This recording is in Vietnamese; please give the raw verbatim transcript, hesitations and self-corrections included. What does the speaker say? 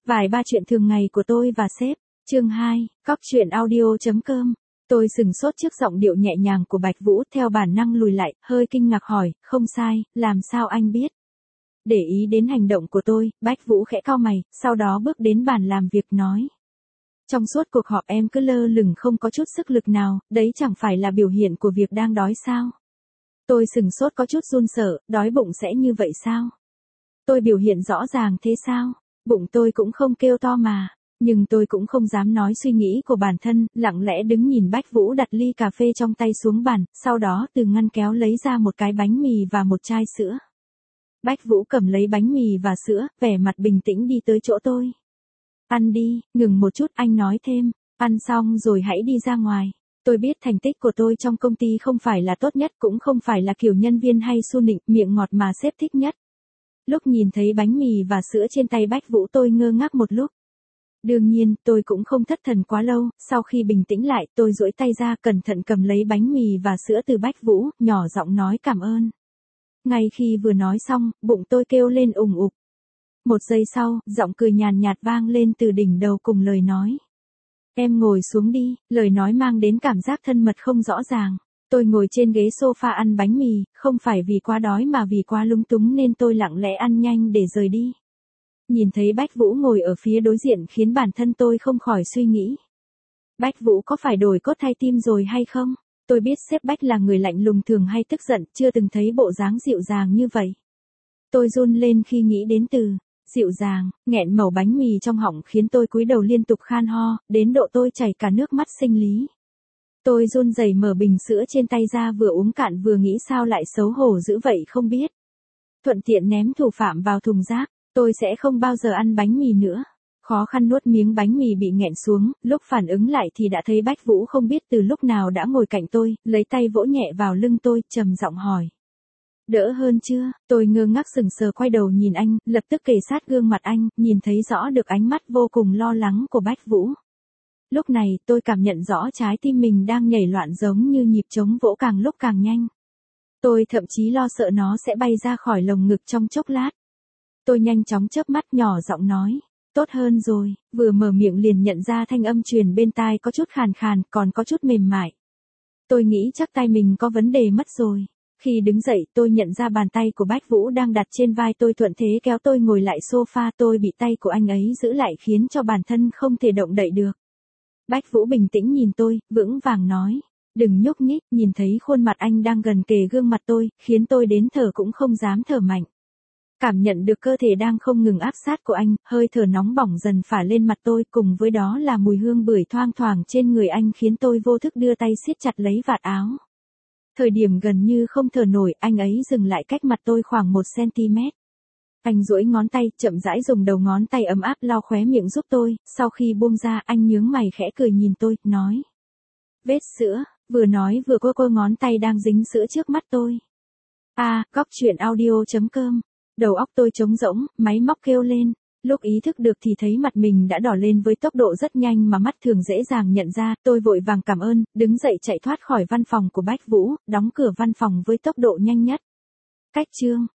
Vài ba chuyện thường ngày của tôi và sếp. Chương hai, cóc truyện audio.com. Tôi sừng sốt trước giọng điệu nhẹ nhàng của Bạch Vũ, theo bản năng lùi lại, hơi kinh ngạc hỏi, không sai, làm sao anh biết? Để ý đến hành động của tôi, Bạch Vũ khẽ cau mày, sau đó bước đến bàn làm việc nói. Trong suốt cuộc họp em cứ lơ lửng không có chút sức lực nào, đấy chẳng phải là biểu hiện của việc đang đói sao? Tôi sừng sốt có chút run sợ, đói bụng sẽ như vậy sao? Tôi biểu hiện rõ ràng thế sao? Bụng tôi cũng không kêu to mà. Nhưng tôi cũng không dám nói suy nghĩ của bản thân, lặng lẽ đứng nhìn Bách Vũ đặt ly cà phê trong tay xuống bàn, sau đó từ ngăn kéo lấy ra một cái bánh mì và một chai sữa. Bách Vũ cầm lấy bánh mì và sữa, vẻ mặt bình tĩnh đi tới chỗ tôi. Ăn đi, ngừng một chút anh nói thêm, ăn xong rồi hãy đi ra ngoài. Tôi biết thành tích của tôi trong công ty không phải là tốt nhất, cũng không phải là kiểu nhân viên hay su nịnh, miệng ngọt mà sếp thích nhất. Lúc nhìn thấy bánh mì và sữa trên tay Bách Vũ tôi ngơ ngác một lúc. Đương nhiên, tôi cũng không thất thần quá lâu, sau khi bình tĩnh lại, tôi duỗi tay ra cẩn thận cầm lấy bánh mì và sữa từ Bách Vũ, nhỏ giọng nói cảm ơn. Ngay khi vừa nói xong, bụng tôi kêu lên ùng ục. Một giây sau, giọng cười nhàn nhạt vang lên từ đỉnh đầu cùng lời nói. Em ngồi xuống đi, lời nói mang đến cảm giác thân mật không rõ ràng. Tôi ngồi trên ghế sofa ăn bánh mì, không phải vì quá đói mà vì quá lúng túng nên tôi lặng lẽ ăn nhanh để rời đi. Nhìn thấy Bách Vũ ngồi ở phía đối diện khiến bản thân tôi không khỏi suy nghĩ. Bách Vũ có phải đổi cốt thay tim rồi hay không? Tôi biết sếp Bách là người lạnh lùng thường hay tức giận, chưa từng thấy bộ dáng dịu dàng như vậy. Tôi run lên khi nghĩ đến từ dịu dàng, nghẹn mẩu bánh mì trong họng khiến tôi cúi đầu liên tục khan ho, đến độ tôi chảy cả nước mắt sinh lý. Tôi run rẩy mở bình sữa trên tay ra vừa uống cạn vừa nghĩ sao lại xấu hổ dữ vậy không biết. Thuận tiện ném thủ phạm vào thùng rác, tôi sẽ không bao giờ ăn bánh mì nữa. Khó khăn nuốt miếng bánh mì bị nghẹn xuống, lúc phản ứng lại thì đã thấy Bách Vũ không biết từ lúc nào đã ngồi cạnh tôi, lấy tay vỗ nhẹ vào lưng tôi, trầm giọng hỏi. Đỡ hơn chưa? Tôi ngơ ngác sững sờ quay đầu nhìn anh, lập tức kề sát gương mặt anh, nhìn thấy rõ được ánh mắt vô cùng lo lắng của Bách Vũ. Lúc này, tôi cảm nhận rõ trái tim mình đang nhảy loạn giống như nhịp trống vỗ càng lúc càng nhanh. Tôi thậm chí lo sợ nó sẽ bay ra khỏi lồng ngực trong chốc lát. Tôi nhanh chóng chớp mắt nhỏ giọng nói, tốt hơn rồi, vừa mở miệng liền nhận ra thanh âm truyền bên tai có chút khàn khàn, còn có chút mềm mại. Tôi nghĩ chắc tai mình có vấn đề mất rồi. Khi đứng dậy tôi nhận ra bàn tay của Bách Vũ đang đặt trên vai tôi, thuận thế kéo tôi ngồi lại sofa, tôi bị tay của anh ấy giữ lại khiến cho bản thân không thể động đậy được. Bách Vũ bình tĩnh nhìn tôi, vững vàng nói, đừng nhúc nhích, nhìn thấy khuôn mặt anh đang gần kề gương mặt tôi, khiến tôi đến thở cũng không dám thở mạnh. Cảm nhận được cơ thể đang không ngừng áp sát của anh, hơi thở nóng bỏng dần phả lên mặt tôi, cùng với đó là mùi hương bưởi thoang thoảng trên người anh khiến tôi vô thức đưa tay siết chặt lấy vạt áo. Thời điểm gần như không thở nổi, anh ấy dừng lại cách mặt tôi khoảng một xăng-ti-mét. Anh duỗi ngón tay, chậm rãi dùng đầu ngón tay ấm áp lau khóe miệng giúp tôi, sau khi buông ra, anh nhướng mày khẽ cười nhìn tôi, nói. Vết sữa, vừa nói vừa cô cô ngón tay đang dính sữa trước mắt tôi. À, cóc truyện audio.com. Đầu óc tôi trống rỗng, máy móc kêu lên. Lúc ý thức được thì thấy mặt mình đã đỏ lên với tốc độ rất nhanh mà mắt thường dễ dàng nhận ra, tôi vội vàng cảm ơn, đứng dậy chạy thoát khỏi văn phòng của Bách Vũ, đóng cửa văn phòng với tốc độ nhanh nhất. Cách chương